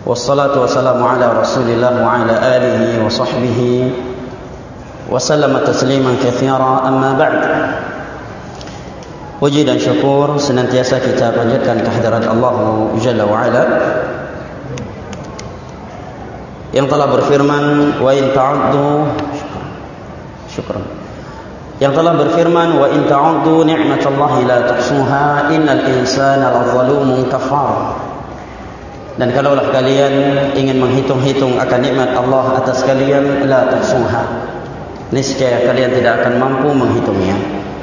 Wassalatu wassalamu ala Rasulillah wa ala alihi wa sahbihi wa sallama tasliman katsira, amma ba'd. Puji dan syukur senantiasa kita panjatkan kehadirat Allah Jalla wa Ala yang telah berfirman, wa in ta'uddu syukran, yang telah berfirman, wa in ta'uddu ni'matallahi la tuhsuha innal insana lazalumun kafar. Dan kalaulah kalian ingin menghitung-hitung akan nikmat Allah atas kalian, la tuhsuha, niscaya kalian tidak akan mampu menghitungnya.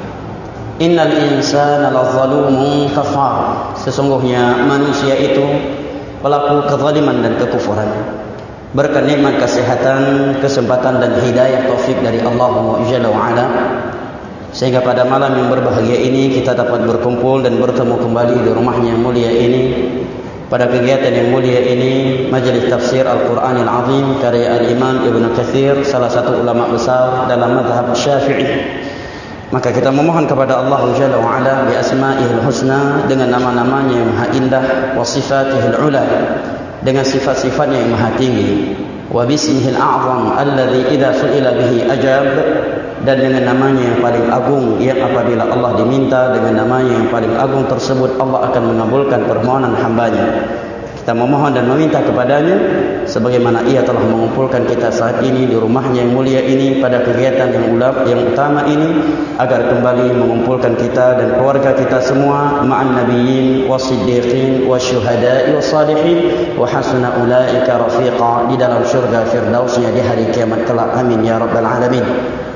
Innal insana lazalumun kafar, sesungguhnya manusia itu pelaku kezaliman dan kekufuran. Berkat nikmat kesehatan, kesempatan dan hidayah taufik dari Allah Jalla wa Ala, sehingga pada malam yang berbahagia ini kita dapat berkumpul dan bertemu kembali di rumahnya yang mulia ini, pada kegiatan yang mulia ini, majelis tafsir Al-Quranil Azim karya Al-Imam Ibn Katsir, salah satu ulama besar dalam mazhab Syafi'i. Maka kita memohon kepada Allah Jalla wa Ala bi asma'ihil husna, dengan nama-namanya yang maha indah, wa sifatihil ula, dengan sifat-sifatnya yang maha tinggi, wa bismihil a'zam alladhi idza su'ila bihi ajab, dan dengan namanya yang paling agung yang apabila Allah diminta dengan namanya yang paling agung tersebut, Allah akan mengabulkan permohonan hambanya. Kita memohon dan meminta kepadanya sebagaimana ia telah mengumpulkan kita saat ini di rumahnya yang mulia ini pada kegiatan yang utama ini, agar kembali mengumpulkan kita dan keluarga kita semua ma'an nabiyyin wasiddiqin wasyuhada'i wassalihin wa hasuna ulaika rafiqa, di dalam syurga firdausnya di hari kiamat kelak. Amin ya rabbal alamin.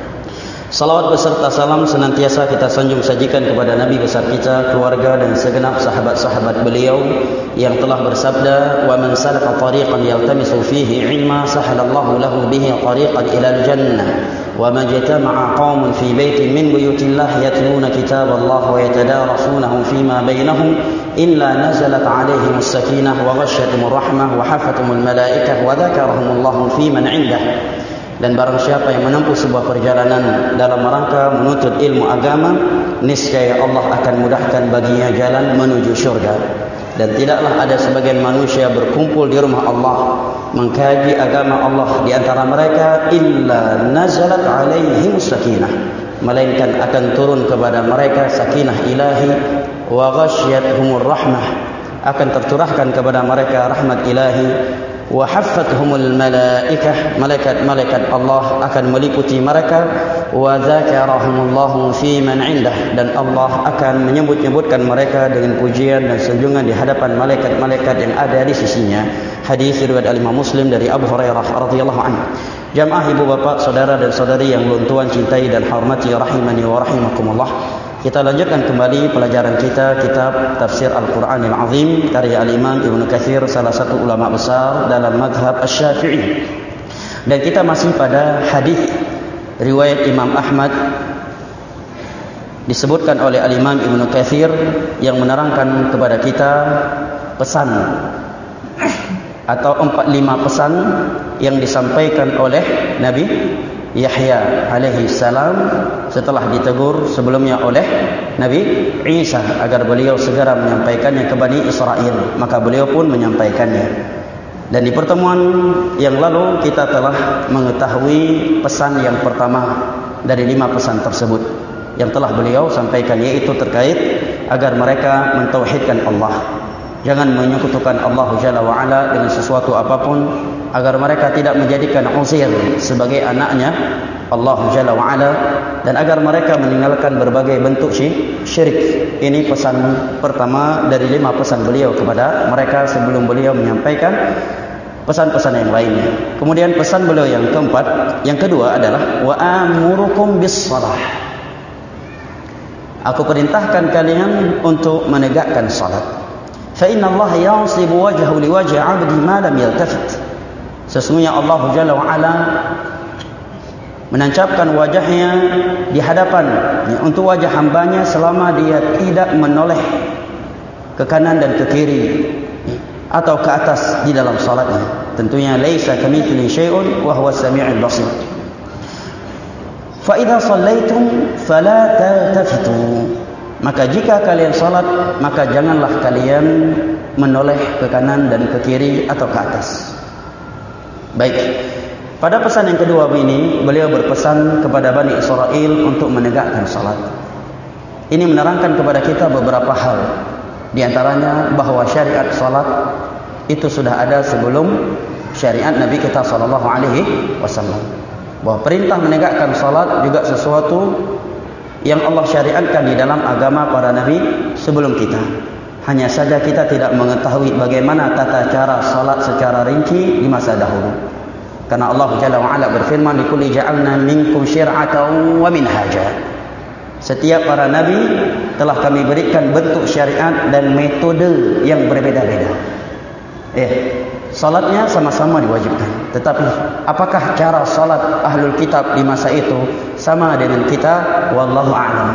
Salawat beserta salam senantiasa kita sanjung sajikan kepada Nabi besar kita, keluarga dan segenap sahabat-sahabat beliau yang telah bersabda, wa man salaka tariqan yaltamisu fihi ilma sahalallahu lahu bihi tariqan ila al-jannah, wa ma jatama'a qaumun fi baitin min buyutillah yatluna kitaballah wa yatadarasunahu fima bainahum illa nazalat alaihim as-sakinah wa ghashiyatuhum ar-rahmah wa hafathumul malaikah wa dzakarahumullahu fi man 'indah. Dan barang siapa yang menempuh sebuah perjalanan dalam rangka menuntut ilmu agama, niscaya Allah akan mudahkan baginya jalan menuju syurga. Dan tidaklah ada sebagian manusia berkumpul di rumah Allah mengkaji agama Allah di antara mereka illa nazalat alaihim sakinah, melainkan akan turun kepada mereka sakinah ilahi, wa ghasyiyatuhumur rahmah, akan tercurahkan kepada mereka rahmat ilahi, wa haffathumul malaikah, malaikat Allah akan meliputi mereka, wa dzakarahumullahu fi man 'indah, dan Allah akan menyebut-nyebutkan mereka dengan pujian dan sanjungan di hadapan malaikat-malaikat yang ada di sisinya. Hadis riwayat Imam Muslim dari Abu Hurairah radhiyallahu anhu. Jamaah ibu bapak, saudara dan saudari yang belum tuan cintai dan hormati rahimani wa rahimakumullah. Kita lanjutkan kembali pelajaran kita kitab Tafsir Al-Quranil Azim karya Al-Imam Ibn Katsir, salah satu ulama besar dalam mazhab Asy-Syafi'i. Dan kita masih pada hadis riwayat Imam Ahmad, disebutkan oleh Al-Imam Ibn Katsir yang menerangkan kepada kita pesan atau 45 pesan yang disampaikan oleh Nabi Yahya alaihi salam setelah ditegur sebelumnya oleh Nabi Isa agar beliau segera menyampaikannya ke Bani Israel, maka beliau pun menyampaikannya. Dan di pertemuan yang lalu kita telah mengetahui pesan yang pertama dari 5 pesan tersebut yang telah beliau sampaikan, yaitu terkait agar mereka mentauhidkan Allah, jangan menyekutukan Allah Jalla wa Ala dengan sesuatu apapun, agar mereka tidak menjadikan Uzair sebagai anaknya Allah Jalla wa Ala, dan agar mereka meninggalkan berbagai bentuk syirik. Ini pesan pertama dari 5 pesan beliau kepada mereka sebelum beliau menyampaikan pesan-pesan yang lainnya. Kemudian pesan beliau yang keempat, yang kedua adalah wa amurukum bis shalah. Aku perintahkan kalian untuk menegakkan salat. Fa inna Allah yansibu wajhahu liwajhi 'abdi ma lam yaltafit. Sesungguhnya Allah Jalla wa Ala menancapkan wajahnya di hadapan untuk wajah hambanya selama dia tidak menoleh ke kanan dan ke kiri atau ke atas di dalam salatnya. Tentunya laisa kamitslihi syai'un wa huwas samii'ul basir. Fa idza shallaitum fala taltafitu. Maka jika kalian salat, maka janganlah kalian menoleh ke kanan dan ke kiri atau ke atas. Baik, pada pesan yang kedua ini, beliau berpesan kepada Bani Israel untuk menegakkan salat. Ini menerangkan kepada kita beberapa hal. Di antaranya bahwa syariat salat itu sudah ada sebelum syariat Nabi kita SAW. Bahwa perintah menegakkan salat juga sesuatu yang Allah syariatkan di dalam agama para Nabi sebelum kita. Hanya saja kita tidak mengetahui bagaimana tata cara salat secara rinci di masa dahulu. Karena Allah Jalla wa Ala berfirman, "Likulli ja'alna minkum syir'atan wa minhaja." Setiap para nabi telah kami berikan bentuk syariat dan metode yang berbeda-beda. Salatnya sama-sama diwajibkan. Tetapi apakah cara salat ahlul kitab di masa itu sama dengan kita? Wallahu a'lam.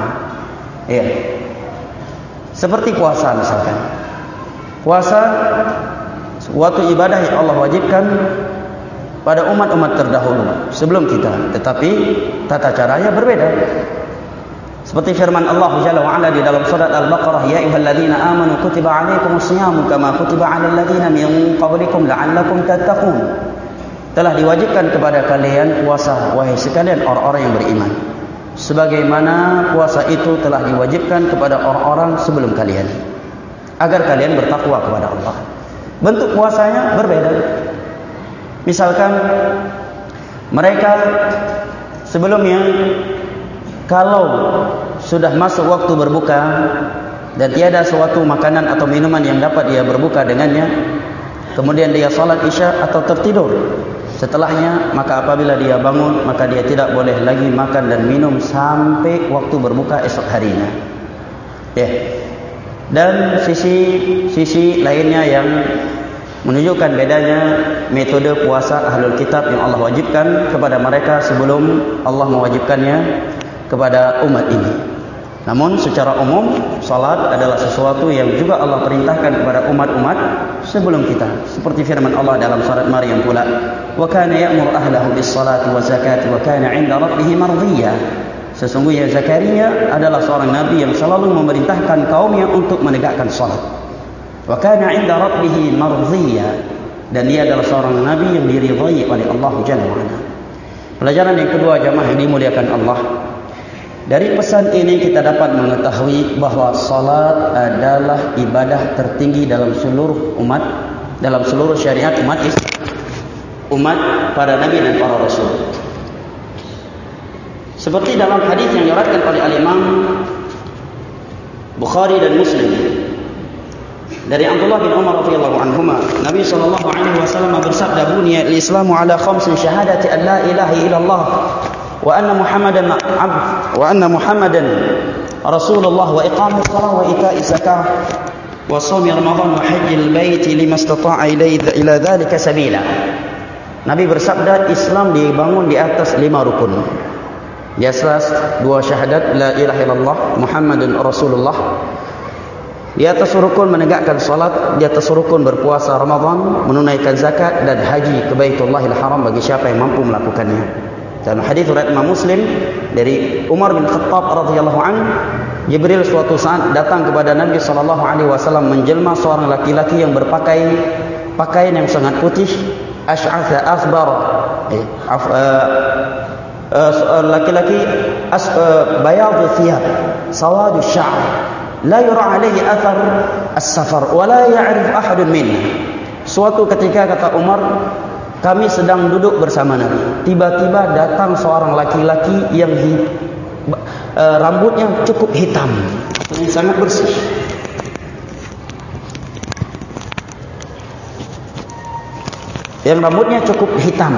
Seperti puasa misalkan. Puasa suatu ibadah yang Allah wajibkan pada umat-umat terdahulu sebelum kita, tetapi tata caranya berbeda. Seperti firman Allah Jalla wa Ala di dalam surat Al-Baqarah, "Ya ayyuhalladzina amanu kutiba 'alaikumus shayamu kama kutiba 'alal ladzina min qablikum la'allakum tattaqun." Telah diwajibkan kepada kalian puasa, wahai sekalian orang-orang yang beriman, sebagaimana puasa itu telah diwajibkan kepada orang-orang sebelum kalian, agar kalian bertakwa kepada Allah. Bentuk puasanya berbeda. Misalkan mereka sebelumnya kalau sudah masuk waktu berbuka dan tiada suatu makanan atau minuman yang dapat dia berbuka dengannya, kemudian dia salat isya atau tertidur setelahnya, maka apabila dia bangun, maka dia tidak boleh lagi makan dan minum sampai waktu berbuka esok harinya. Dan sisi lainnya yang menunjukkan bedanya metode puasa ahlul kitab yang Allah wajibkan kepada mereka sebelum Allah mewajibkannya kepada umat ini. Namun secara umum, salat adalah sesuatu yang juga Allah perintahkan kepada umat-umat sebelum kita. Seperti firman Allah dalam surat Maryam pula, "Wa kana ya'muru ahlahu bis-salati wa zakati wa kana 'inda rabbih mardiyya." Sesungguhnya Zakaria adalah seorang nabi yang selalu memerintahkan kaumnya untuk menegakkan salat. Wa kana 'inda rabbih mardiyya, dan dia adalah seorang nabi yang diridhai oleh Allah Jalla wa Ala. Pelajaran yang kedua, jamaah yang dimuliakan Allah, dari pesan ini kita dapat mengetahui bahwa salat adalah ibadah tertinggi dalam seluruh umat, dalam seluruh syariat umat para nabi dan para rasul. Seperti dalam hadis yang diriwayatkan oleh Al-Imam Bukhari dan Muslim dari Abdullah bin Umar radhiyallahu anhuma, Nabi sallallahu alaihi wasallam bersabda, "Buniya al-Islamu ala khamsin syahadati an la ilaha illallah wa anna Muhammadan Rasulullah wa iqamis shalah wa ita'iz zakah wa shaum Ramadan wa hajjil bait liman istata'a ila dzalika sabila." Nabi bersabda, Islam dibangun di atas 5 rukun. Di atas 2 syahadat la ilaha illallah Muhammadun Rasulullah, di atas rukun menegakkan salat, di atas rukun berpuasa Ramadan, menunaikan zakat dan haji ke Baitullahil Haram bagi siapa yang mampu melakukannya. Dan hadis riwayat Imam Muslim dari Umar bin Khattab radhiyallahu anhu, Jibril suatu saat datang kepada Nabi sallallahu alaihi wasallam menjelma seorang laki-laki yang berpakaian yang sangat putih, asy'atha akhbar, laki-laki bayadhu thiyab, sawadu sya'r, la yura alaihi athar as-safar wa la ya'rif ahadun minna. Suatu ketika, kata Umar, kami sedang duduk bersama Nabi, tiba-tiba datang seorang laki-laki yang rambutnya cukup hitam, yang sangat bersih. Yang rambutnya cukup hitam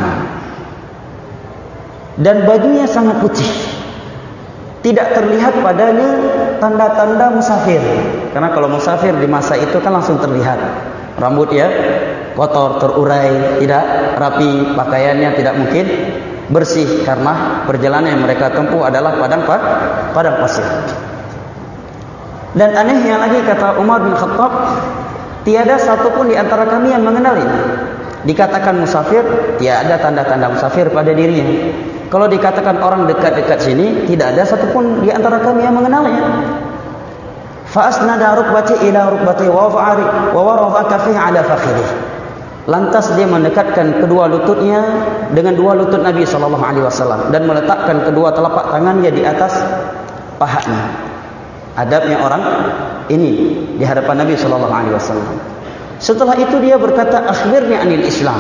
dan bajunya sangat putih. Tidak terlihat padanya tanda-tanda musafir. Karena kalau musafir di masa itu kan langsung terlihat. Rambut ya kotor, terurai, tidak rapi, pakaiannya tidak mungkin bersih karena perjalanan yang mereka tempuh adalah padang pasir. Dan anehnya lagi, kata Umar bin Khattab, tiada satupun di antara kami yang mengenalinya. Dikatakan musafir, tiada tanda-tanda musafir pada dirinya. Kalau dikatakan orang dekat-dekat sini, tidak ada satupun di antara kami yang mengenalnya. Fa asnada rukbati ila rukbati wa warafa kafihi ala fakhidih. Lantas dia mendekatkan kedua lututnya dengan dua lutut Nabi sallallahu alaihi wasallam dan meletakkan kedua telapak tangannya di atas pahanya. Adabnya orang ini di hadapan Nabi sallallahu alaihi wasallam. Setelah itu dia berkata, "Akhbirni anil Islam."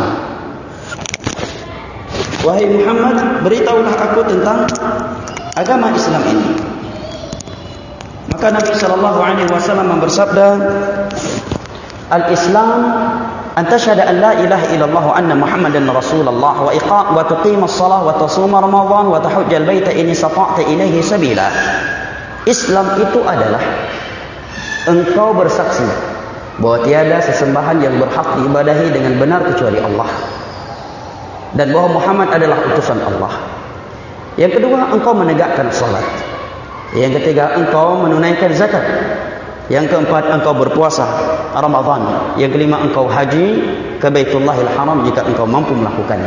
Wahai Muhammad, beritahulah aku tentang agama Islam ini. Maka Nabi sallallahu alaihi wasallam bersabda, "Al-Islam an tashhadu an la ilaha illallah wa anna Muhammadan Rasulullah wa tuqima as-salah wa tasuma Ramadan wa tahujjal baita in istata'ta ilaihi sabila." Islam itu adalah engkau bersaksi bahwa tiada sesembahan yang berhak diibadahi dengan benar kecuali Allah, dan bahwa Muhammad adalah utusan Allah. Yang kedua, engkau menegakkan salat. Yang ketiga, engkau menunaikan zakat. Yang keempat, engkau berpuasa Ramadan. Yang kelima, engkau haji ke Baitullahil Haram jika engkau mampu melakukannya.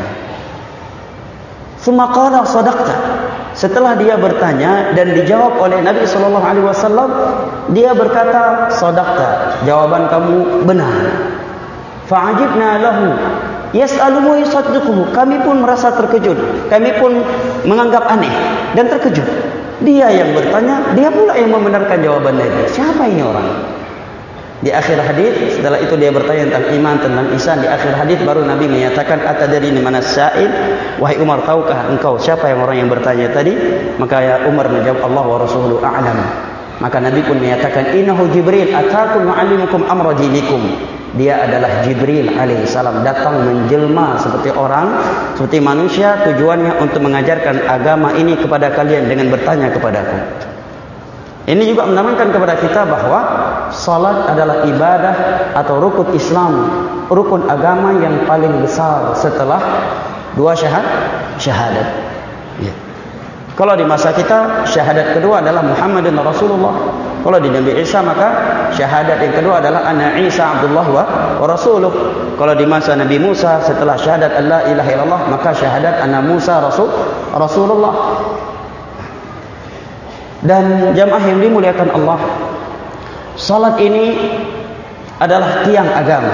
Summa qala sadaqta. Setelah dia bertanya dan dijawab oleh Nabi sallallahu alaihi wasallam, dia berkata, sadaqta, jawaban kamu benar. Fa'ajibna lahu yas'aluhu yusaddiquhu. Kami pun merasa terkejut, kami pun menganggap aneh dan terkejut. Dia yang bertanya, dia pula yang membenarkan jawaban Nabi. Siapa ini orang? Di akhir hadis, setelah itu dia bertanya tentang iman, tentang ihsan. Di akhir hadis baru Nabi menyatakan, atadri mana sa'il? Wahai Umar, tahukah engkau siapa yang orang yang bertanya tadi? Maka ya Umar menjawab, Allah wa rasuluhu a'lam. Maka Nabi pun menyatakan, innahu Jibril atakum mu'allimukum amra dinikum. Dia adalah Jibril alaihissalam, datang menjelma seperti orang, seperti manusia, tujuannya untuk mengajarkan agama ini kepada kalian dengan bertanya kepadaku. Ini juga menanamkan kepada kita bahwa salat adalah ibadah atau rukun Islam, rukun agama yang paling besar setelah dua syahadat. Ya. Kalau di masa kita, syahadat kedua adalah Muhammadun Rasulullah. Kalau di Nabi Isa, maka syahadat yang kedua adalah Ana Isa Abdullah wa Rasuluh. Kalau di masa Nabi Musa, setelah syahadat Allah ilaha illallah, maka syahadat Ana Musa Rasulullah. Dan jamaah yang dimuliakan Allah, salat ini adalah tiang agama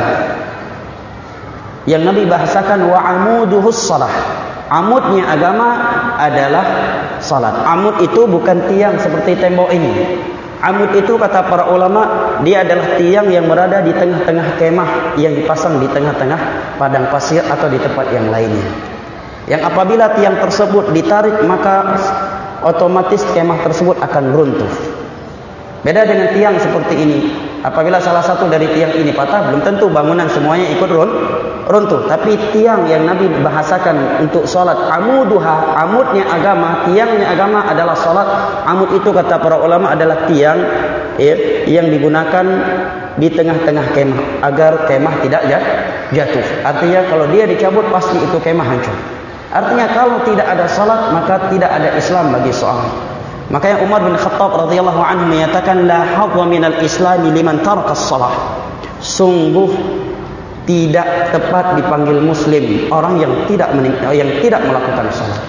yang Nabi bahasakan wa amuduhus salah. Amudnya agama adalah salat. Amud itu bukan tiang seperti tembok ini. Amud itu kata para ulama, dia adalah tiang yang berada di tengah-tengah kemah yang dipasang di tengah-tengah padang pasir atau di tempat yang lainnya. Yang apabila tiang tersebut ditarik, maka otomatis kemah tersebut akan runtuh. Beda dengan tiang seperti ini. Apabila salah satu dari tiang ini patah, belum tentu bangunan semuanya ikut runtuh. Tapi tiang yang Nabi bahasakan untuk salat, amuduha, amudnya agama, tiangnya agama adalah salat. Amud itu kata para ulama adalah tiang yang digunakan di tengah-tengah kemah agar kemah tidak jatuh. Artinya kalau dia dicabut, pasti itu kemah hancur. Artinya kalau tidak ada salat, maka tidak ada Islam bagi seorang. Makanya Umar bin Khattab radhiyallahu anhu menyatakan, la hadza minal islami liman taraka as-salah. Sungguh tidak tepat dipanggil muslim orang yang tidak melakukan salat.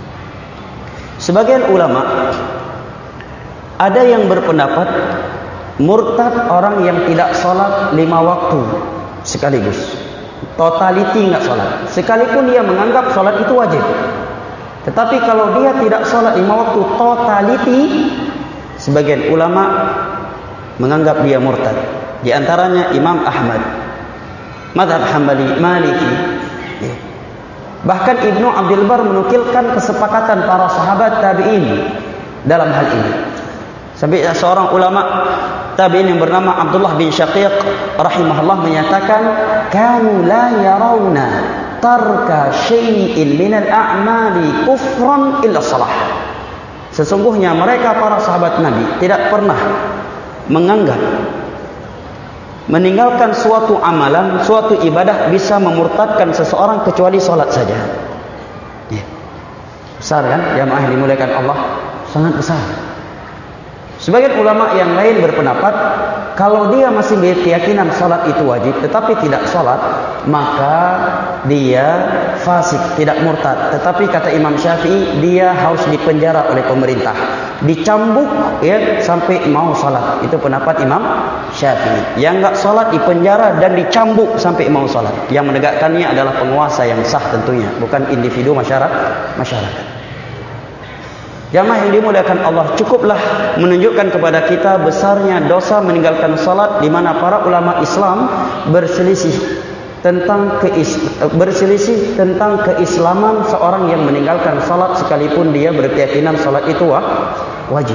Sebagian ulama ada yang berpendapat murtad orang yang tidak salat 5 waktu sekaligus. Totaliti enggak salat. Sekalipun dia menganggap salat itu wajib. Tetapi kalau dia tidak salat 5 waktu totaliti, sebagian ulama menganggap dia murtad. Di antaranya Imam Ahmad, mazhab Hambali, Maliki. Bahkan Ibnu Abdul Bar menukilkan kesepakatan para sahabat tabi'in dalam hal ini. Sampai seorang ulama tabi'in yang bernama Abdullah bin Syaqiq rahimahullah menyatakan, kanu la yarawna tarka syai'in minal a'mali kufran illa salah. Sesungguhnya mereka para sahabat Nabi tidak pernah menganggap meninggalkan suatu amalan, suatu ibadah bisa memurtadkan seseorang kecuali salat saja. Ya. Besar kan jamaah yang dimuliakan Allah? Sangat besar. Sebagian ulama yang lain berpendapat kalau dia masih berkeyakinan salat itu wajib tetapi tidak salat, maka dia fasik, tidak murtad. Tetapi kata Imam Syafi'i, dia harus dipenjara oleh pemerintah. dicambuk ya sampai mau salat. Itu pendapat Imam Syafi'i. Yang enggak salat dipenjara dan dicambuk sampai mau salat. Yang menegakkannya adalah penguasa yang sah tentunya, bukan individu masyarakat. Jamaah yang dimuliakan Allah, cukuplah menunjukkan kepada kita besarnya dosa meninggalkan salat, di mana para ulama Islam berselisih tentang keislaman seorang yang meninggalkan salat sekalipun dia berkeyakinan salat itu wajib.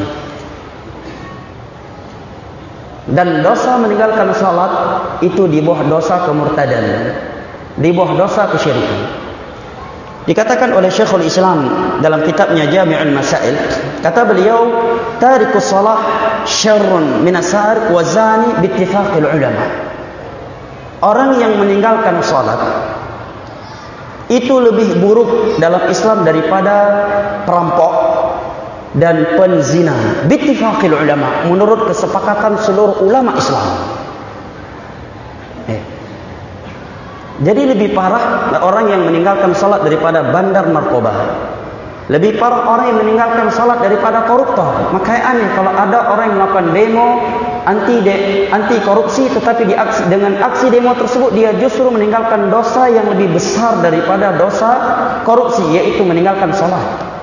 Dan dosa meninggalkan salat itu di bawah dosa kemurtadan, di bawah dosa kesyirikan. Dikatakan oleh Syekhul Islam dalam kitabnya Jami'ul Masail, kata beliau, tarikus salah syarrun minas sariq wa zani bittifaqil ulama. Orang yang meninggalkan salat itu lebih buruk dalam Islam daripada perampok dan penzina, bittifaqil ulama, menurut kesepakatan seluruh ulama Islam. Jadi lebih parah orang yang meninggalkan salat daripada bandar narkoba. Lebih parah orang yang meninggalkan salat daripada koruptor. Makanya aneh kalau ada orang yang melakukan demo anti korupsi, tetapi dengan aksi demo tersebut dia justru meninggalkan dosa yang lebih besar daripada dosa korupsi, yaitu meninggalkan salat.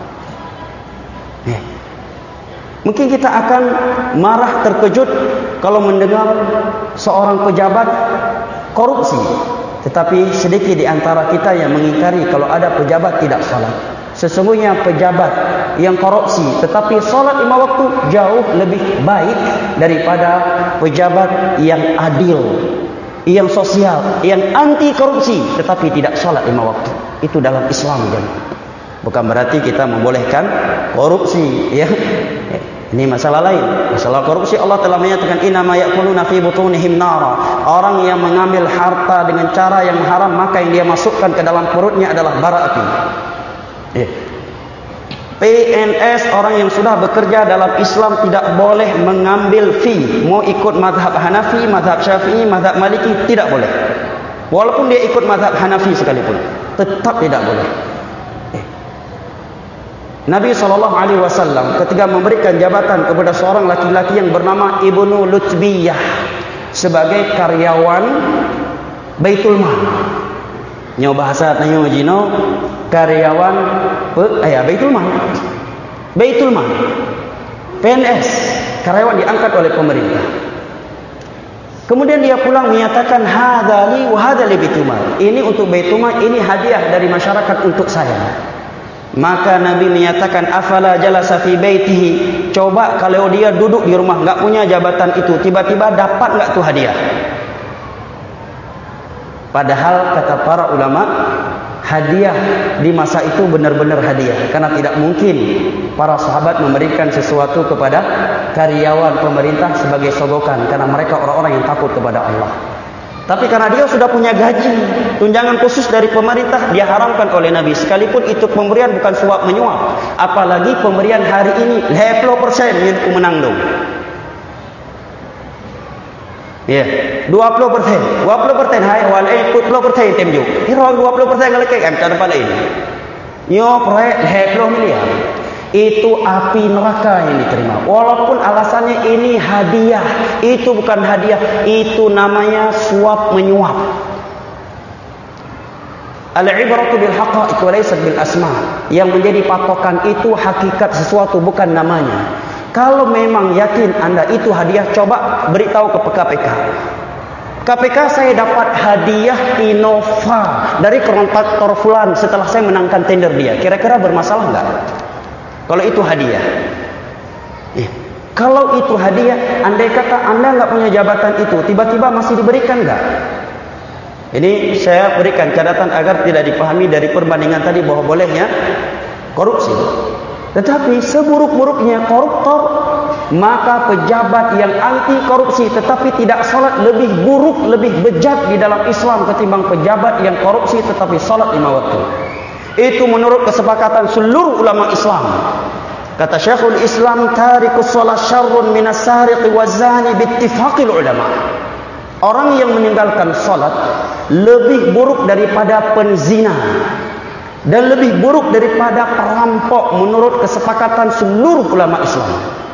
Mungkin kita akan marah terkejut kalau mendengar seorang pejabat korupsi. Tetapi sedikit di antara kita yang mengingkari kalau ada pejabat tidak salat. Sesungguhnya pejabat yang korupsi tetapi salat 5 waktu jauh lebih baik daripada pejabat yang adil, yang sosial, yang anti korupsi tetapi tidak salat 5 waktu. Itu dalam Islam, bukan berarti kita membolehkan korupsi, ya. Ini masalah lain. Masalah korupsi Allah telah menyatakan innama ya'kuluna fi butunihim nara. Orang yang mengambil harta dengan cara yang haram, maka yang dia masukkan ke dalam perutnya adalah bara api. PNS, orang yang sudah bekerja dalam Islam, tidak boleh mengambil fee. Mau ikut mazhab Hanafi, mazhab Syafi'i, mazhab Maliki, tidak boleh. Walaupun dia ikut mazhab Hanafi sekalipun, tetap tidak boleh. Nabi SAW ketika memberikan jabatan kepada seorang laki-laki yang bernama Ibnu Lutbiyah sebagai karyawan Baitul Mal. Nyo bahasa tanyo jino karyawan Baitul Mal. Baitul Mal. PNS, karyawan diangkat oleh pemerintah. Kemudian dia pulang menyatakan hadzali wa hadzali Baitul Mal. Ini untuk Baitul Mal, ini hadiah dari masyarakat untuk saya. Maka Nabi menyatakan afala jalasa fi baitihi, coba kalau dia duduk di rumah enggak punya jabatan itu, tiba-tiba dapat enggak tuh hadiah? Padahal kata para ulama, hadiah di masa itu benar-benar hadiah, karena tidak mungkin para sahabat memberikan sesuatu kepada karyawan pemerintah sebagai sogokan, karena mereka orang-orang yang takut kepada Allah. Tapi karena dia sudah punya gaji, tunjangan khusus dari pemerintah, dia haramkan oleh Nabi. Sekalipun itu pemberian bukan suap menyuap. Apalagi pemberian hari ini 50% yang menang dong. Ya, 20%. 20% hai wal ikut 20% tem ju. Hiro 20% ngalek am cara pada ini. Nyo proyek 20 miliar. Itu api neraka yang diterima. Walaupun alasannya ini hadiah, itu bukan hadiah, itu namanya suap menyuap. Al-ibratu bil haqa'iq wa laysa bil asma'. Yang menjadi patokan itu hakikat sesuatu, bukan namanya. Kalau memang yakin Anda itu hadiah, coba beritahu ke KPK. KPK, saya dapat hadiah Innova dari kontraktor fulan setelah saya menangkan tender dia. Kira-kira bermasalah enggak? Kalau itu hadiah. Kalau itu hadiah, andai kata Anda enggak punya jabatan itu, tiba-tiba masih diberikan enggak? Ini saya berikan catatan agar tidak dipahami dari perbandingan tadi bahwa bolehnya korupsi. Tetapi seburuk-buruknya koruptor, maka pejabat yang anti korupsi tetapi tidak salat lebih buruk, lebih bejat di dalam Islam ketimbang pejabat yang korupsi tetapi salat 5 waktu. Itu menurut kesepakatan seluruh ulama Islam. Kata Syekhul Islam, tarikus shalah syarrun minas sariqi wazani bittifaqil ulama. Orang yang meninggalkan salat lebih buruk daripada penzina, dan lebih buruk daripada perampok menurut kesepakatan seluruh ulama Islam.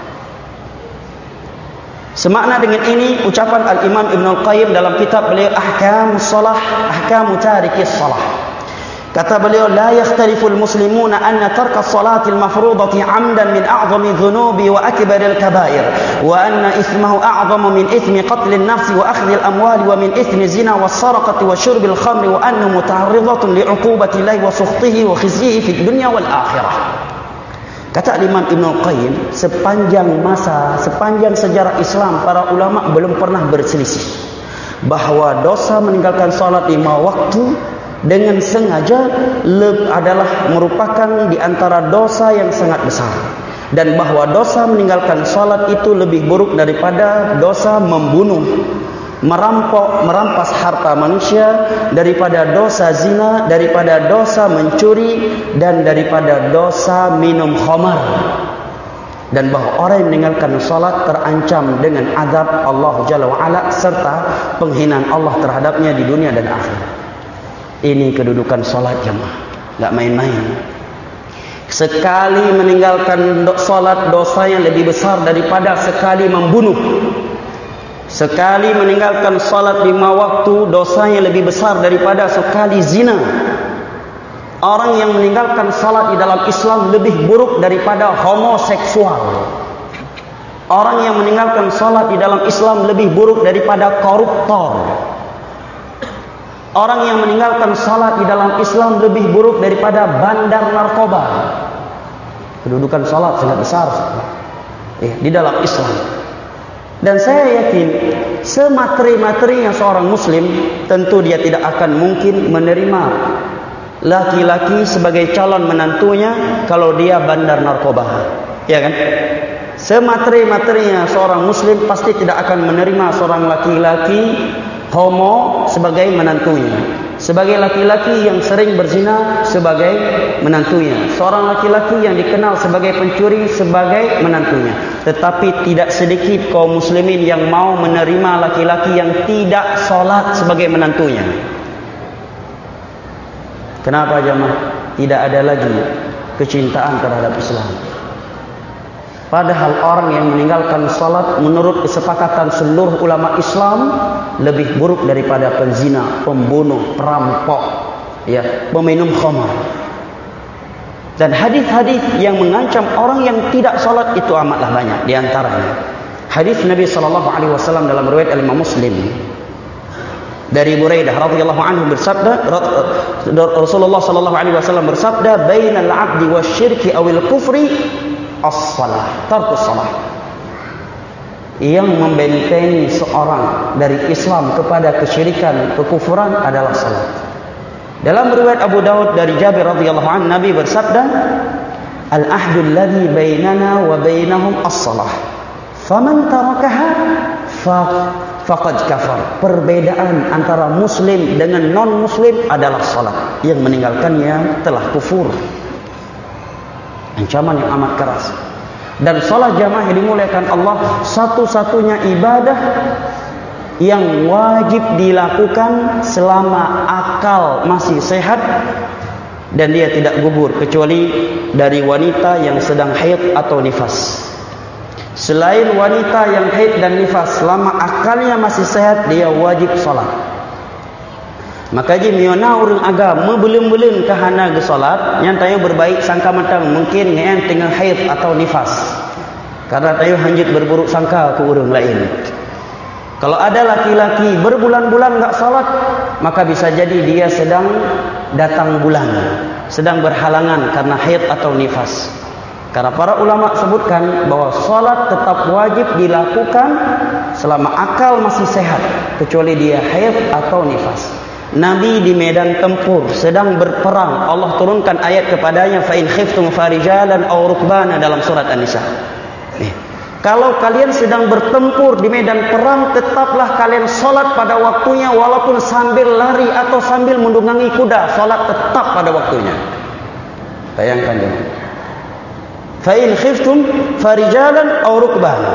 Semakna dengan ini ucapan Al-Imam Ibn Al-Qayyim dalam kitab beliau Ahkamus Salah, Ahkamu Tarikis Salah. Kata beliau, la yakhtaliful muslimuna anna tarka as-salati al-mafrudati 'amdan min a'zami dhunubi wa akbar al-kaba'ir wa anna ithmahu a'zamu min ithmi qatl an-nafs wa akhdhi al-amwali wa min ithmi zina was-sarqati wa shurbi al-khamri wa annahu muta'arridatun li'uqubati Allahi wa sukhtihi wa khizyihi fid dunya wal akhirah. Kata Imam Ibn Al-Qayyim, sepanjang sejarah Islam, para ulama belum pernah berselisih bahawa dosa meninggalkan salat 5 waktu dengan sengaja adalah merupakan di antara dosa yang sangat besar, dan bahawa dosa meninggalkan salat itu lebih buruk daripada dosa membunuh, merampas harta manusia, daripada dosa zina, daripada dosa mencuri, dan daripada dosa minum khamar. Dan bahawa orang yang meninggalkan salat terancam dengan azab Allah Jalla wa'ala serta penghinaan Allah terhadapnya di dunia dan akhirat. Ini kedudukan salat jemaah, enggak main-main. Sekali meninggalkan salat dosa yang lebih besar daripada sekali membunuh. Sekali meninggalkan salat 5 waktu dosanya lebih besar daripada sekali zina. Orang yang meninggalkan salat di dalam Islam lebih buruk daripada homoseksual. Orang yang meninggalkan salat di dalam Islam lebih buruk daripada koruptor. Orang yang meninggalkan salat di dalam Islam lebih buruk daripada bandar narkoba. Kedudukan salat sangat besar di dalam Islam. Dan saya yakin semateri-materinya seorang muslim, tentu dia tidak akan mungkin menerima laki-laki sebagai calon menantunya kalau dia bandar narkoba, ya kan? Semateri-materinya seorang muslim pasti tidak akan menerima seorang laki-laki homo sebagai menantunya, sebagai laki-laki yang sering berzina sebagai menantunya, seorang laki-laki yang dikenal sebagai pencuri sebagai menantunya. Tetapi tidak sedikit kaum muslimin yang mau menerima laki-laki yang tidak solat sebagai menantunya. Kenapa jemaah? Tidak ada lagi kecintaan terhadap Islam. Padahal orang yang meninggalkan salat menurut kesepakatan seluruh ulama Islam lebih buruk daripada penzina, pembunuh, perampok, peminum khamar. Dan hadis-hadis yang mengancam orang yang tidak salat itu amatlah banyak. Di antaranya hadis Nabi SAW dalam riwayat Imam Muslim dari Buraidah radhiyallahu anhu bersabda, Rasulullah SAW bersabda, bainal 'abdi wasyirki awil kufri as-salah, tarkus salah. Yang membentengi seorang dari Islam kepada kesyirikan, kekufuran adalah salat. Dalam riwayat Abu Daud dari Jabir radhiyallahu anhu, Nabi bersabda, al-ahdu alladhi bainana wa bainahum as-salah, faman tarakaha faqad kafar. Perbedaan antara muslim dengan non-muslim adalah salat. Yang meninggalkannya telah kufur. Ancaman yang amat keras. Dan salat jamaah yang dimuliakan Allah, satu-satunya ibadah yang wajib dilakukan selama akal masih sehat dan dia tidak gugur, kecuali dari wanita yang sedang haid atau nifas. Selain wanita yang haid dan nifas, selama akalnya masih sehat, dia wajib salat. Maka je miona orang agama belum-belum kahana ke salat, yang tayo berbaik sangka matang mungkin ngayan tengah haid atau nifas. Karena tayo hanjit berburuk sangka ke orang lain. Kalau ada laki-laki berbulan-bulan enggak salat, maka bisa jadi dia sedang datang bulan, sedang berhalangan karena haid atau nifas. Karena para ulama sebutkan bahwa salat tetap wajib dilakukan selama akal masih sehat, kecuali dia haid atau nifas. Nabi di medan tempur sedang berperang, Allah turunkan ayat kepadanya, fa in khiftum farijalan aw rukbana, dalam surat An-Nisa. Kalau kalian sedang bertempur di medan perang, tetaplah kalian salat pada waktunya, walaupun sambil lari atau sambil menunggangi kuda, salat tetap pada waktunya. Bayangkan ya. Fa in khiftum farijalan aw rukbana,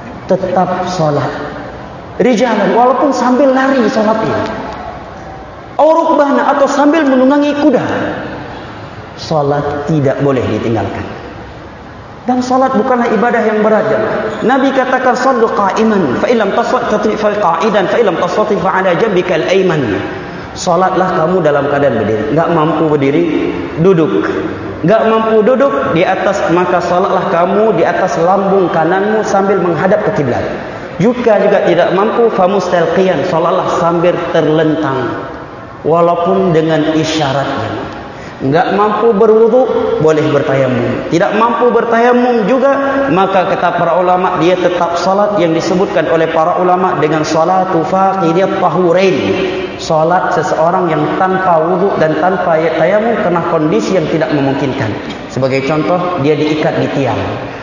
tetap salat rijalan, walaupun sambil lari salatnya. Au rukbana, atau sambil menunggangi kuda. Salat tidak boleh ditinggalkan. Dan salat bukanlah ibadah yang berat, jemaah. Nabi katakan sallu qa'iman fa illam tastati fa qa'idan fa illam tastati fa 'ala jambika al-ayman. Salatlah kamu dalam keadaan berdiri. Enggak mampu berdiri, duduk. Enggak mampu duduk di atas, maka salatlah kamu di atas lambung kananmu sambil menghadap ke kiblat. Juga tidak mampu famustalqiyan, salatlah sambil terlentang walaupun dengan isyaratnya. Enggak mampu berwudu, boleh bertayamum. Tidak mampu bertayamum juga, maka kata para ulama, dia tetap salat yang disebutkan oleh para ulama dengan salatu faqidiyat tahurain. Salat seseorang yang tanpa wudu dan tanpa tayamum kena kondisi yang tidak memungkinkan. Sebagai contoh, dia diikat di tiang.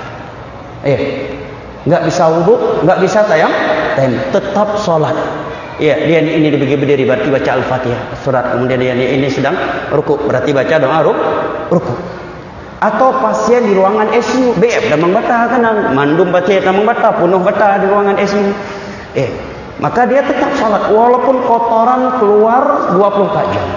Enggak bisa wudu, enggak bisa tayamum, tetap salat. Ya, dia ini berdiri berarti baca Al-Fatihah surat, kemudian dia ini sedang rukuk berarti baca doa rukuk. Atau pasien di ruangan ICU, BF damang bata kan mandum baca damang bata penuh bata di ruangan ICU. Maka dia tetap salat walaupun kotoran keluar 24 jam.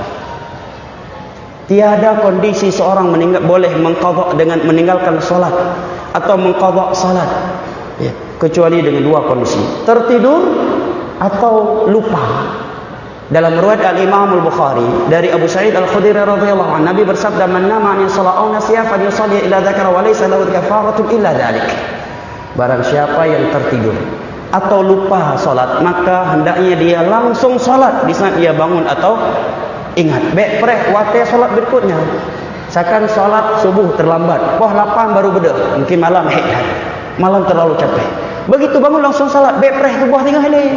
Tiada kondisi seorang boleh mengqadha dengan meninggalkan salat atau mengqadha salat. Kecuali dengan dua kondisi, tertidur atau lupa. Dalam riwayat Al-Imam Al-Bukhari dari Abu Sa'id Al-Khudri radhiyallahu anhu, Nabi bersabda, "Man nama an salat aw nasiya falyusalli ila dzakara wa laysa lahu kafaratun illa dzalik." Barang siapa yang tertidur atau lupa salat, maka hendaknya dia langsung salat di saat dia bangun atau ingat. Baik preh wate salat berikutnya. Seakan salat subuh terlambat, poh 8 baru beda, mungkin malam malam terlalu capek. Begitu bangun langsung salat, bepreh tubuh tinggal ini.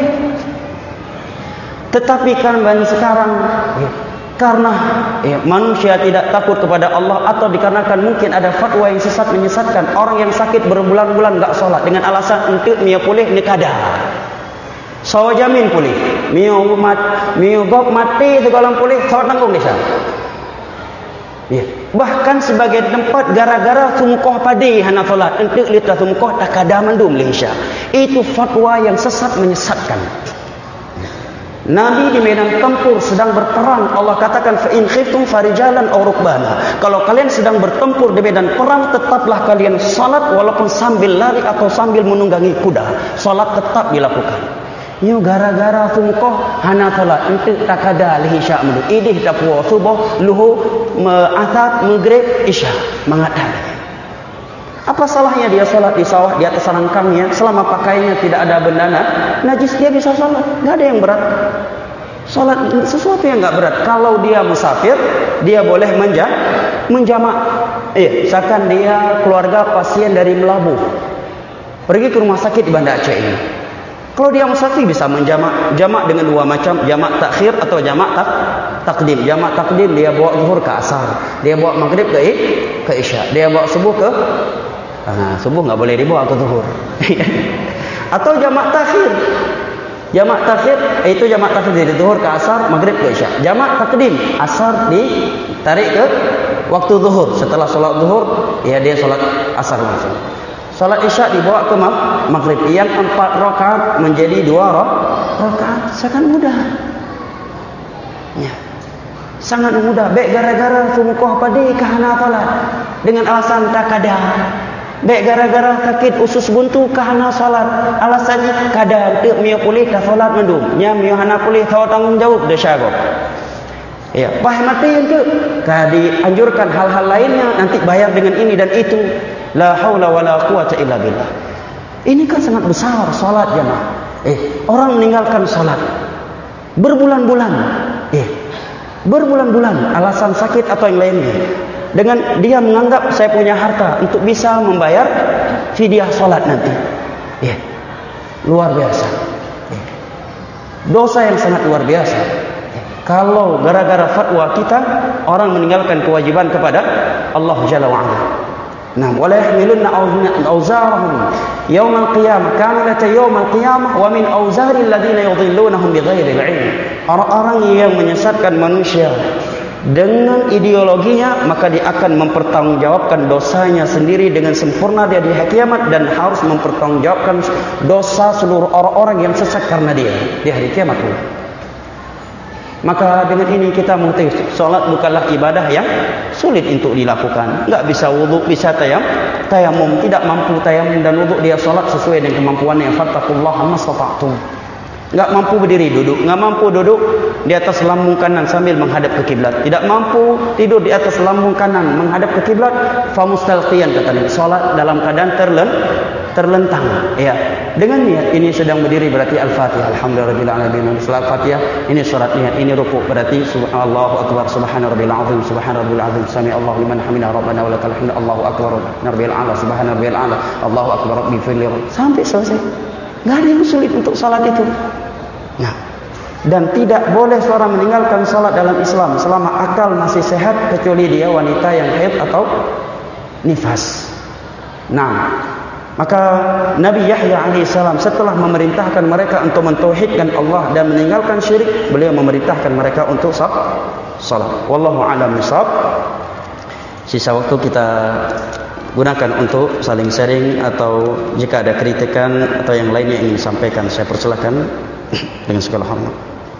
Tetapi kan sekarang karena manusia tidak takut kepada Allah, atau dikarenakan mungkin ada fatwa yang sesat menyesatkan orang yang sakit berbulan-bulan enggak salat dengan alasan untuk dia pulih ni kada. Sawa jamin pulih. Mio gok mati sekolah pulih, salat nanggung desa. Bahkan sebagai tempat gara-gara sumkoh padi hana solat untuk lita sumkoh takada mandum lihisya. Itu fatwa yang sesat menyesatkan. Nabi di medan tempur sedang berperang, Allah katakan fa in khiftum farijalan aw rukbana. Kalau kalian sedang bertempur di medan perang, tetaplah kalian salat walaupun sambil lari atau sambil menunggangi kuda. Salat tetap dilakukan. Yo gara-gara sumkoh hana solat untuk takada lihisya mendu. Idih tapwa subuh luhu asar maghrib isya mengatakan. Apa salahnya dia salat di sawah di atas rangkangnya selama pakaiannya tidak ada benda najis, dia bisa salat. Enggak ada yang berat. Salat sesuatu yang enggak berat. Kalau dia musafir, dia boleh menjamak. Misalkan dia keluarga pasien dari Melabuh, pergi ke rumah sakit di Banda Aceh ini. Kalau dia musafir bisa menjamak, jamak dengan dua macam, jamak takhir atau jamak takdim. Jamak takdim dia bawa zuhur ke asar, dia bawa maghrib ke isya, dia bawa subuh ke subuh enggak boleh dibawa ke zuhur. Atau jamak takhir. Jamak takhir itu jamak takhir dari zuhur ke asar, maghrib ke isya. Jamak takdim, asar ditarik ke waktu zuhur, setelah solat zuhur dia solat asar langsung. Salat isya dibawa ke maghrib. Yang 4 rakaat menjadi 2 rakaat. Sangat mudah. Sangat mudah. Baik gara-gara sumkoh padi kahana salat dengan alasan takada. Baik gara-gara sakit usus buntu kahana salat, alasannya kada untuk mio pulih dah salat mendum. Nya mio hana pulih tahu tanggung jawab dah syagok. Paham mati itu. Dianjurkan hal-hal lainnya nanti bayar dengan ini dan itu. La haula wala quwata illa billah. Ini kan sangat besar salat jemaah. Orang meninggalkan salat berbulan-bulan. Berbulan-bulan alasan sakit atau yang lainnya. Dengan dia menganggap saya punya harta untuk bisa membayar fidyah salat nanti. Luar biasa. Dosa yang sangat luar biasa. Kalau gara-gara fatwa kita orang meninggalkan kewajiban kepada Allah Jalla wa Ala. Wala yahmilunna awzarahum yawmal qiyamah kamilata yawmal qiyamah wa min awzaril ladzina yudhillunahum bighairi ilm. Orang-orang yang menyesatkan manusia dengan ideologinya, maka dia akan mempertanggungjawabkan dosanya sendiri dengan sempurna dia di hari kiamat, dan harus mempertanggungjawabkan dosa seluruh orang-orang yang sesat karena dia di hari kiamat. Maka dengan ini kita mengerti solat bukanlah ibadah yang sulit untuk dilakukan. Enggak bisa wuduk, bisa tayamum, tidak mampu tayamum dan wuduk, dia solat sesuai dengan kemampuannya. Fattaqullaha mastata'tum. Enggak mampu berdiri duduk, enggak mampu duduk di atas lambung kanan sambil menghadap ke kiblat, tidak mampu tidur di atas lambung kanan menghadap ke kiblat, fa mustalqiyan kata Nabi, salat dalam keadaan terlentang, ya. Dengan niat ini sedang berdiri berarti al-Fatihah, alhamdulillahirabbil alamin. Salat Fatihah ini surat niat, ini rukuk berarti Allahu akbar, subhanarabbil azim, subhanarabbil azim, sami Allahu liman hamidah, rabbana walakal hamd, Allahu akbar, rabbil a'la, subhanarabbil a'la, Allahu akbar, rabbil fil, sampai selesai. Enggak ada yang sulit untuk salat itu. Nah, dan tidak boleh seorang meninggalkan salat dalam Islam selama akal masih sehat, kecuali dia wanita yang haid atau nifas. Nah, maka Nabi Yahya alaihissalam setelah memerintahkan mereka untuk mentauhidkan Allah dan meninggalkan syirik, beliau memerintahkan mereka untuk salat. Wallahu a'lam bishawab. Sisa waktu kita gunakan untuk saling sharing, atau jika ada kritikan atau yang lainnya yang ingin disampaikan, saya persilakan dengan segala hormat.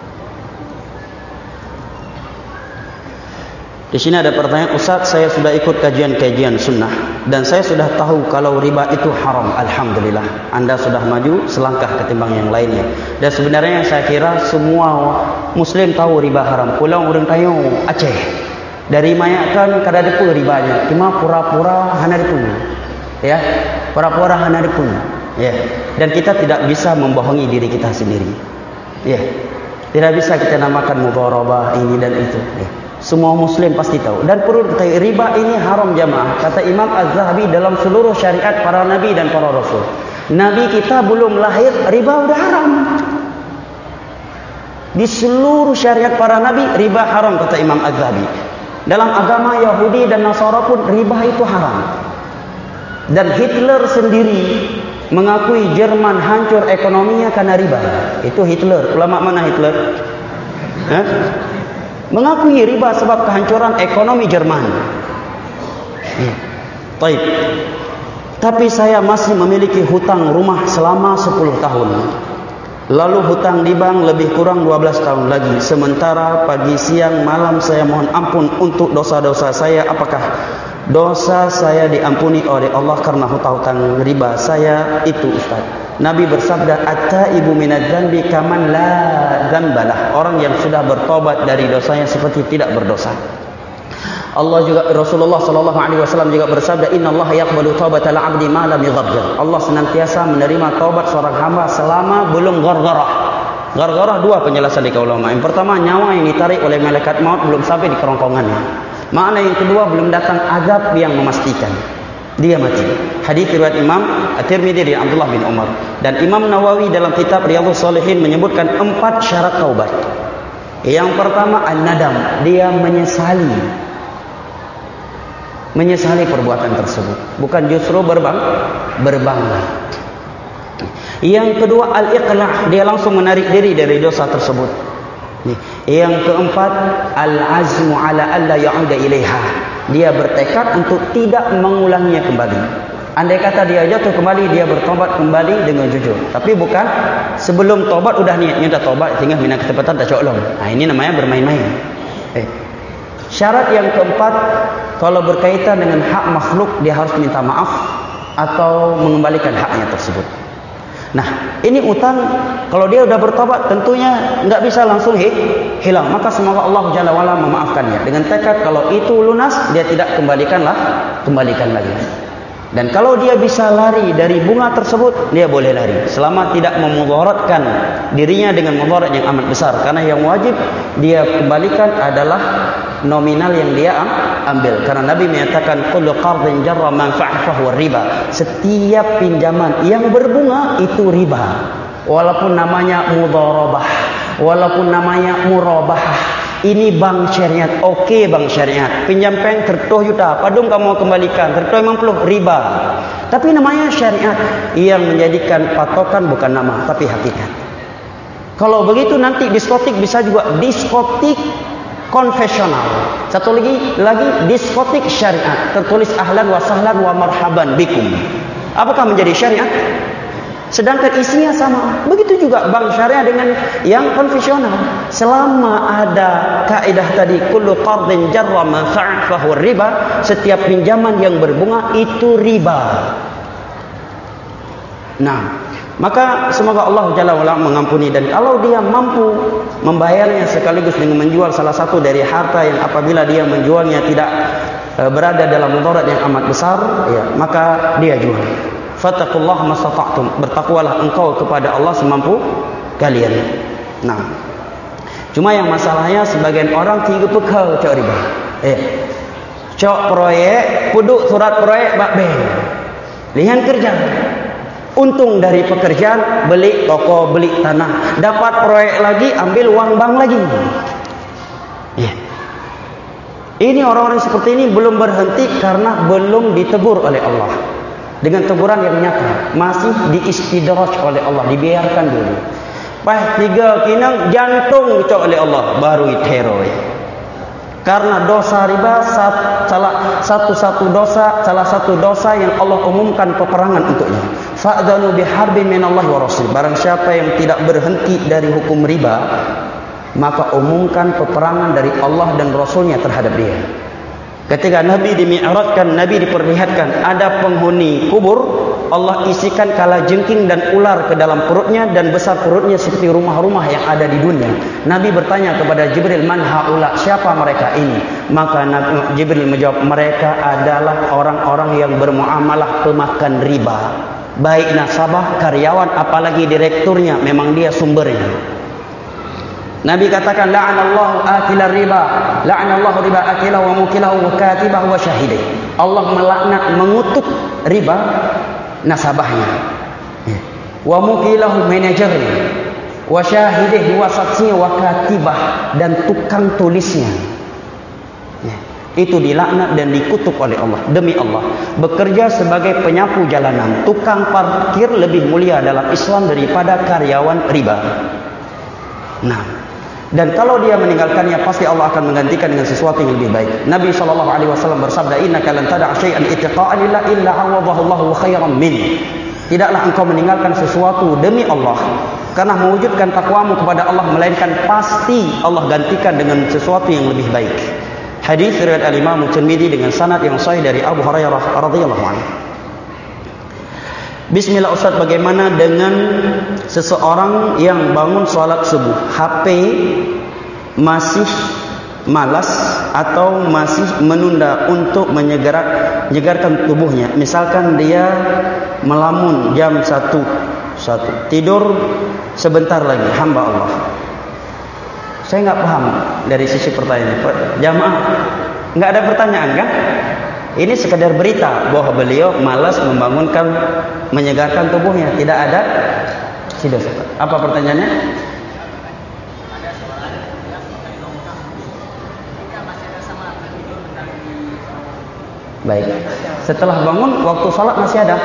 Di sini ada pertanyaan, Ustaz, saya sudah ikut kajian-kajian sunnah dan saya sudah tahu kalau riba itu haram. Alhamdulillah, Anda sudah maju selangkah ketimbang yang lainnya. Dan sebenarnya saya kira semua Muslim tahu riba haram. Pulang orang kayu Aceh dari mayatkan kada ada pun ribanya, cuma pura-pura hana punya, ya, pura-pura hana punya, ya. Dan kita tidak bisa membohongi diri kita sendiri, ya. Tidak bisa kita namakan mudharabah ini dan itu, ya. Semua Muslim pasti tahu. Dan perlu diketahui, riba ini haram jamaah. Kata Imam Az-Zahabi dalam seluruh syariat para nabi dan para rasul, nabi kita belum lahir riba udah haram. Di seluruh syariat para nabi riba haram, kata Imam Az-Zahabi. Dalam agama Yahudi dan Nasara pun riba itu haram. Dan Hitler sendiri mengakui Jerman hancur ekonominya karena riba. Itu Hitler. Ulama mana Hitler? Mengakui riba sebab kehancuran ekonomi Jerman. Baik. Tapi saya masih memiliki hutang rumah selama 10 tahun. Lalu hutang di bank lebih kurang 12 tahun lagi. Sementara pagi, siang, malam saya mohon ampun untuk dosa-dosa saya. Apakah dosa saya diampuni oleh Allah karena hutang-hutang riba saya itu, Ustaz? Nabi bersabda, at-taibu minadz-dzanbi kaman la dzanbalah. Orang yang sudah bertobat dari dosanya seperti tidak berdosa. Allah juga, Rasulullah sallallahu alaihi wasallam juga bersabda, innallaha yaqbalu taubatal 'abdi ma lam yughaggir. Allah senantiasa menerima taubat seorang hamba selama belum ghargharah. Ghargharah dua penjelasan di kaum ulama. Yang pertama, nyawa yang ditarik oleh malaikat maut belum sampai di kerongkongannya. Makna yang kedua, belum datang azab yang memastikan dia mati. Hadis riwayat Imam At-Tirmidzi dari Abdullah bin Umar. Dan Imam Nawawi dalam kitab Riyadhus Shalihin menyebutkan 4 syarat taubat. Yang pertama, an-nadam, dia menyesali perbuatan tersebut, bukan justru berbangga. Yang kedua, al-iqlah, dia langsung menarik diri dari dosa tersebut. Yang keempat, al-azmu ala alla ya'uda ilaiha, dia bertekad untuk tidak mengulanginya kembali. Andai kata dia jatuh kembali, dia bertobat kembali dengan jujur. Tapi bukan sebelum tobat udah niatnya dah tobat, tinggal minat ketepatan tak colong. Nah, ini namanya bermain-main. Syarat yang keempat, kalau berkaitan dengan hak makhluk, dia harus minta maaf atau mengembalikan haknya tersebut. Nah, ini utang, kalau dia sudah bertobat tentunya enggak bisa langsung hilang. Maka semoga Allah Jalla wa'ala memaafkannya. Dengan tekad kalau itu lunas, dia tidak kembalikan lagi. Dan kalau dia bisa lari dari bunga tersebut, dia boleh lari selama tidak memudaratkan dirinya dengan mudarat yang amat besar. Karena yang wajib dia kembalikan adalah nominal yang dia ambil. Karena Nabi menyatakan kullu qardin jarra manfa'ah fa huwa riba. Setiap pinjaman yang berbunga itu riba. Walaupun namanya mudharabah, walaupun namanya murabahah. Ini bank syariat, okey bank syariat. Pinjam peng 30 juta, padung kamu kembalikan 30 riba. Tapi namanya syariat, yang menjadikan patokan bukan nama tapi hakikat. Kalau begitu nanti diskotik bisa juga diskotik konvensional. Satu lagi diskotik syariat, tertulis ahlan wa sahlan wa marhaban bikum. Apakah menjadi syariat? sedangkan isinya sama. Begitu juga bank syariah dengan yang konvensional. Selama ada kaidah tadi, kullu qardin jarra manfa'ah fa huwa riba, setiap pinjaman yang berbunga itu riba. Nah, maka semoga Allah Jalla wa'ala mengampuni, dan kalau dia mampu membayarnya sekaligus dengan menjual salah satu dari harta yang apabila dia menjualnya tidak berada dalam mudarat yang amat besar, ya, maka dia jual. Fattaqullaha mastata'tum, bertakwalah engkau kepada Allah semampu kalian. Nah, cuma yang masalahnya sebagian orang tinggal pekal cak riba. Cak proyek, puduk surat proyek bak bank. Lihat kerja. Untung dari pekerjaan, beli toko, beli tanah, dapat proyek lagi, ambil uang bank lagi. Ya. Ini orang-orang seperti ini belum berhenti karena belum ditegur oleh Allah dengan teguran yang nyata, masih diistidraj oleh Allah, dibiarkan dulu. Pas 3 kinang jantung dicok oleh Allah, baru teror. Karena dosa riba salah satu dosa yang Allah umumkan peperangan untuknya. Fa'dhanu biharbin minallahi wa rasul. Barang siapa yang tidak berhenti dari hukum riba, maka umumkan peperangan dari Allah dan Rasulnya terhadap dia. Ketika Nabi dimi'rajkan, Nabi diperlihatkan ada penghuni kubur, Allah isikan kalajengking dan ular ke dalam perutnya, dan besar perutnya seperti rumah-rumah yang ada di dunia. Nabi bertanya kepada Jibril, man haula, siapa mereka ini? Maka Jibril menjawab, mereka adalah orang-orang yang bermuamalah pemakan riba, baik nasabah, karyawan, apalagi direkturnya, memang dia sumbernya. Nabi katakan, la'anallahu akilar riba, la'anallahu riba akilahu wa mukilahu wa katibahu wa syahidih. Allah melaknat, mengutuk riba nasabahnya, wa mukilahu manajernya, wa syahidih, wa saksinya, wa katibah, dan tukang tulisnya. Itu dilaknat dan dikutuk oleh Allah. Demi Allah, bekerja sebagai penyapu jalanan, tukang parkir lebih mulia dalam Islam daripada karyawan riba. Nah, dan kalau dia meninggalkannya, pasti Allah akan menggantikan dengan sesuatu yang lebih baik. Nabi SAW bersabda, innaka lan tada'a syai'an ittiqa'an lillah illa 'awadhahu Allahu khairan min. Tidaklah engkau meninggalkan sesuatu demi Allah karena mewujudkan takwamu kepada Allah, melainkan pasti Allah gantikan dengan sesuatu yang lebih baik. Hadis riwayat Al-Imam Tirmidzi dengan sanad yang sahih dari Abu Hurairah radhiyallahu anhu. Bismillah Ustaz, bagaimana dengan seseorang yang bangun sholat subuh, HP masih malas atau masih menunda untuk menyegarkan tubuhnya? Misalkan dia melamun jam 1, tidur sebentar lagi, hamba Allah. Saya nggak paham dari sisi pertanyaan. Jamaah, nggak ada pertanyaan kan? Ini sekadar berita bahwa beliau malas menyegarkan tubuhnya. Tidak ada. Sudah. Apa pertanyaannya? Baik. Setelah bangun, waktu salat masih ada.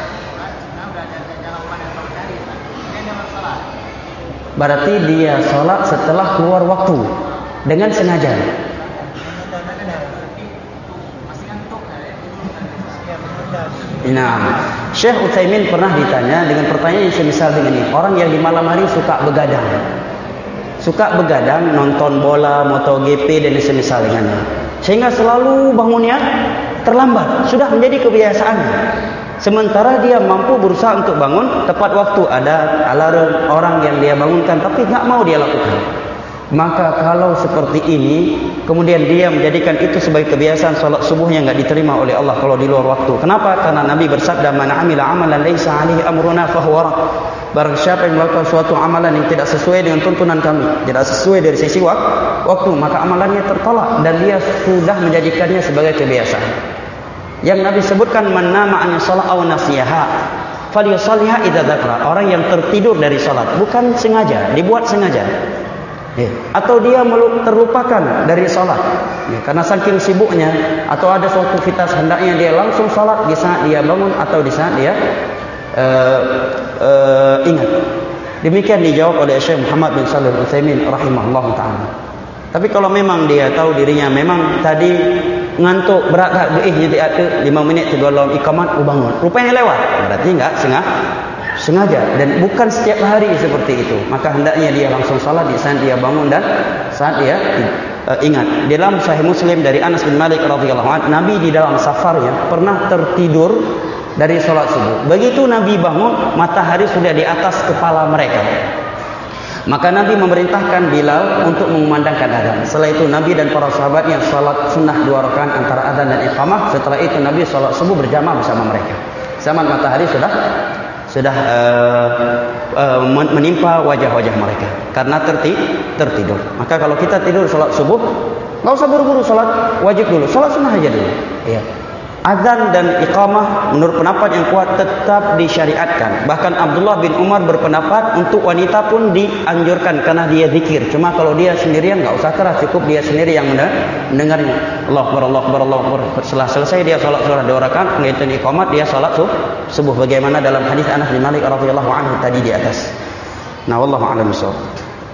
Berarti dia salat setelah keluar waktu dengan sengaja. Nah, Syekh Utsaimin pernah ditanya dengan pertanyaan yang semisal dengan ini. Orang yang di malam hari suka begadang, nonton bola, MotoGP dan semisal dengannya, sehingga selalu bangunnya terlambat, sudah menjadi kebiasaannya. Sementara dia mampu berusaha untuk bangun tepat waktu, ada alarm orang yang dia bangunkan, tapi nggak mau dia lakukan. Maka kalau seperti ini, kemudian dia menjadikan itu sebagai kebiasaan, salat subuhnya enggak diterima oleh Allah kalau di luar waktu. Kenapa? Karena Nabi bersabda, "Man 'amila 'amalan laisa 'alaihi amruna fa huwa rad." Barang siapa yang melakukan suatu amalan yang tidak sesuai dengan tuntunan kami, tidak sesuai dari sisi waktu, maka amalannya tertolak dan dia sudah menjadikannya sebagai kebiasaan. Yang Nabi sebutkan, "Man nama an shalah aw nasiyaha falyusalliha idza dzakara." Orang yang tertidur dari salat, bukan sengaja, dibuat sengaja. Atau dia terlupakan dari salat, karena saking sibuknya, atau ada suatu aktivitas hendaknya dia langsung salat di saat dia bangun atau di saat dia ingat. Demikian dijawab oleh Syekh Muhammad bin Shalih Al-Utsaimin rahimahullah taala. Tapi kalau memang dia tahu dirinya memang tadi ngantuk berat, jadi ada 5 minit 2 lawan ikamat bangun, rupanya lewat, berarti enggak sengaja dan bukan setiap hari seperti itu, maka hendaknya dia langsung salat di saat dia bangun dan saat dia ingat. Dalam Sahih Muslim dari Anas bin Malik radhiyallahu anhu, Nabi di dalam safarnya pernah tertidur dari salat subuh. Begitu Nabi bangun, matahari sudah di atas kepala mereka. Maka Nabi memerintahkan Bilal untuk mengumandangkan adzan. Setelah itu Nabi dan para sahabatnya salat sunnah 2 rakaat antara adzan dan iqamah. Setelah itu Nabi salat subuh berjamaah bersama mereka. Zaman matahari sudah menimpa wajah-wajah mereka karena tertidur. Maka kalau kita tidur salat subuh, enggak usah buru-buru salat wajib dulu, salat sunnah aja dulu. Iya. Azan dan iqamah menurut pendapat yang kuat tetap disyariatkan. Bahkan Abdullah bin Umar berpendapat untuk wanita pun dianjurkan karena dia zikir. Cuma kalau dia sendirian enggak usah keras, cukup dia sendiri yang mendengarnya. Allahu Akbar, Allahu Akbar, Allahu Akbar. Setelah selesai dia salat surah 2 rakaat, kemudian iqamat, dia salat subuh bagaimana dalam hadis Anas bin Malik radhiyallahu anhu tadi di atas. Nah, wallahu a'lam bishawab.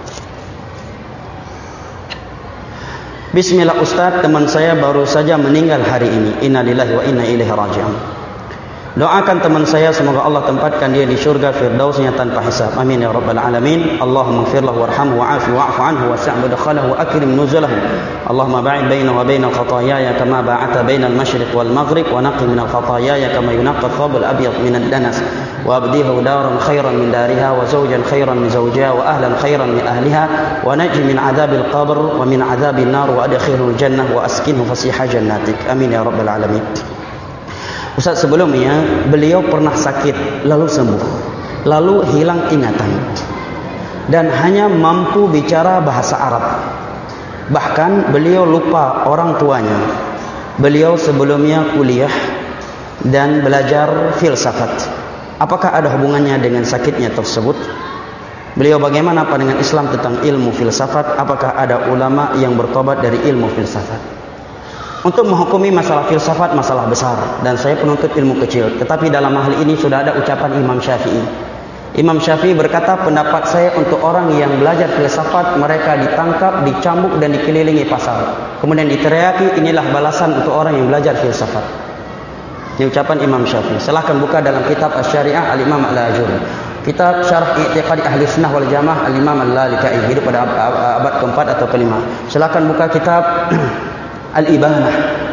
Bismillah Ustaz, teman saya baru saja meninggal hari ini. Innalillahi wa inna ilaihi raji'un. Doakan teman saya semoga Allah tempatkan dia di syurga firdausnya tanpa hisab. Amin ya rabbal alamin. Allahumma ighfir lahu warhamhu wa'afi wa'fu anhu wasi' mudkhalahu wa akrim nuzulahu. Allahumma ba'id bainahu wa bainal khataaya kama ba'ata bainal masyriq wal maghrib wa naqi minal khataaya kama yunqqa ath-thawbul abyad minad danas wa abdilhu daran khairan min dariha wa zawjan khairan min zawjiha wa ahlan khairan min ahliha wa najji min adzabil qabr wa min adzabil nar wa adkhilhu al-jannah wa askinhu fasiha jannatik. Amin ya rabbal alamin. Ustaz, sebelumnya beliau pernah sakit lalu sembuh, lalu hilang ingatan dan hanya mampu bicara bahasa Arab. Bahkan beliau lupa orang tuanya. Beliau sebelumnya kuliah dan belajar filsafat. Apakah ada hubungannya dengan sakitnya tersebut? Beliau bagaimana dengan Islam tentang ilmu filsafat? Apakah ada ulama yang bertobat dari ilmu filsafat? Untuk menghukumi masalah filsafat masalah besar dan saya penuntut ilmu kecil, tetapi dalam hal ini sudah ada ucapan Imam Syafi'i. Imam Syafi'i berkata, pendapat saya untuk orang yang belajar filsafat, mereka ditangkap, dicambuk dan dikelilingi pasar, kemudian diteriaki, inilah balasan untuk orang yang belajar filsafat. Ini ucapan Imam Syafi'i. Silahkan buka dalam kitab Asy-Syari'ah Al-Imam Al-Ajuri, kitab Syarh I'tiqad Ahli Sunnah wal Jamaah Al-Imam Al-Lalikai, hidup pada abad keempat atau kelima. Silahkan buka kitab Al-Ibanah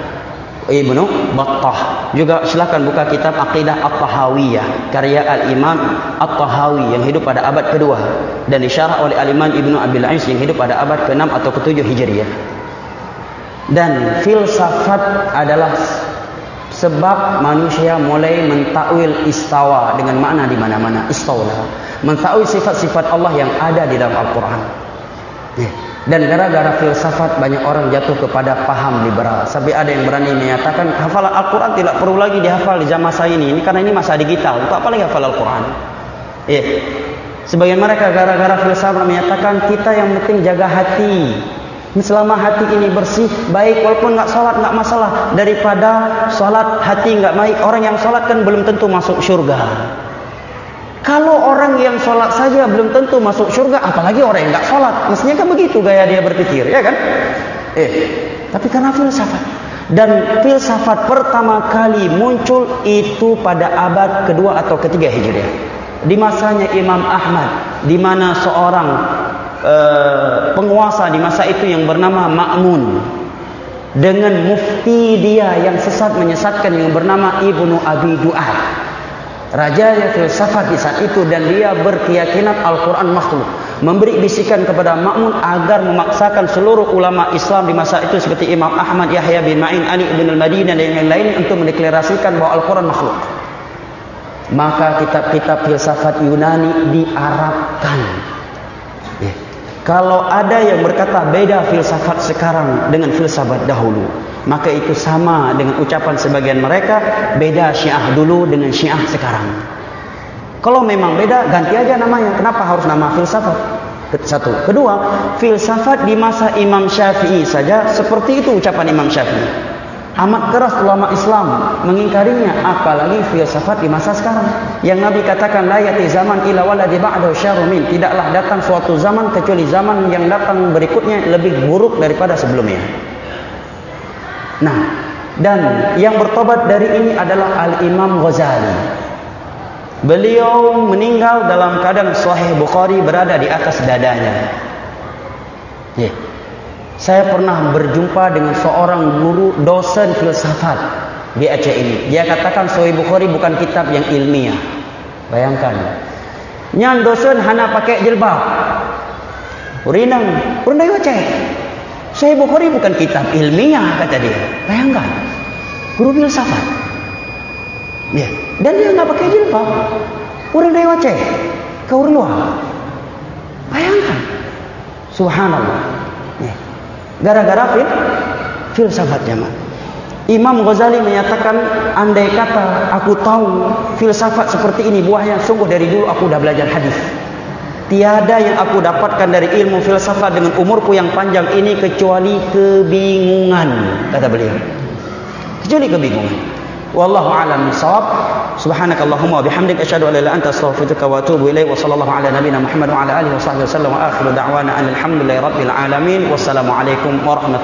Ibnu Battah. Juga silakan buka kitab Aqidah At-Tahawiyah karya Al-Imam At-Tahawi yang hidup pada abad kedua dan disyarah oleh Al-Imam Ibnu Abil Ais yang hidup pada abad ke-6 atau ke-7 Hijriah. Dan filsafat adalah sebab manusia mulai mentakwil istawa dengan makna di mana-mana. Istawla, mentakwil sifat-sifat Allah yang ada di dalam Al-Qur'an. Dan gara-gara filsafat banyak orang jatuh kepada paham liberal. Sampai ada yang berani menyatakan hafalan Al-Quran tidak perlu lagi dihafal di zaman masa ini karena ini masa digital. Untuk apa lagi hafal Al-Quran? Sebagian mereka gara-gara filsafat menyatakan kita yang penting jaga hati. Selama hati ini bersih, baik, walaupun enggak salat enggak masalah, daripada salat hati enggak baik. Orang yang salat kan belum tentu masuk syurga. Kalau orang yang sholat saja belum tentu masuk syurga, apalagi orang yang enggak sholat. Mestinya kan begitu gaya dia berpikir, ya kan? Tapi karena filsafat. Dan filsafat pertama kali muncul itu pada abad kedua atau ketiga Hijriah. Di masanya Imam Ahmad, di mana seorang penguasa di masa itu yang bernama Ma'mun dengan mufti dia yang sesat menyesatkan yang bernama Ibnu Abi Du'ad. Raja filsafat di saat itu, dan dia berkeyakinan Al-Quran makhluk. Memberi bisikan kepada Ma'mun agar memaksakan seluruh ulama Islam di masa itu seperti Imam Ahmad, Yahya bin Ma'in, Ali bin al-Madinah dan yang lain untuk mendeklarasikan bahwa Al-Quran makhluk. Maka kitab-kitab filsafat Yunani diarabkan. Kalau ada yang berkata beda filsafat sekarang dengan filsafat dahulu, maka itu sama dengan ucapan sebagian mereka beda Syiah dulu dengan Syiah sekarang. Kalau memang beda, ganti aja namanya. Kenapa harus nama filsafat? Satu. Kedua, filsafat di masa Imam Syafi'i saja seperti itu ucapan Imam Syafi'i. Amat keras ulama Islam mengingkarinya, apalagi filsafat di masa sekarang. Yang Nabi katakan la yati zaman illa waladi ba'dahu syarrun min, tidaklah datang suatu zaman kecuali zaman yang datang berikutnya lebih buruk daripada sebelumnya. Nah, dan yang bertobat dari ini adalah Al-Imam Ghazali. Beliau meninggal dalam keadaan Sahih Bukhari berada di atas dadanya. Saya pernah berjumpa dengan seorang guru dosen filsafat di Aceh ini. Dia katakan Sahih Bukhari bukan kitab yang ilmiah. Bayangkan. Nyan dosen hana pakai jilbab. Urinang, urindai Aceh. Sahih Bukhari bukan kitab ilmiah, kata dia. Bayangkan. Guru filsafat. Dan dia enggak pakai jilbab. Urindai Aceh. Kau luar. Bayangkan. Subhanallah. Gara-gara filsafat jemaah. Imam Ghazali menyatakan, andai kata aku tahu filsafat seperti ini buahnya, sungguh dari dulu aku dah belajar hadis. Tiada yang aku dapatkan dari ilmu filsafat dengan umurku yang panjang ini kecuali kebingungan, kata beliau. Kecuali kebingungan. Wallahu a'lam bishawab. Subhanakallahumma wa bihamdika asyhadu an la ilaha illa anta astaghfiruka wa atubu ilaik. Wa sallallahu ala nabiyyina Muhammad wa ala alihi wa sahbihi wasallam. Wa akhiru da'wana alhamdulillahi rabbil alamin. Wassalamu alaikum warahmatullahi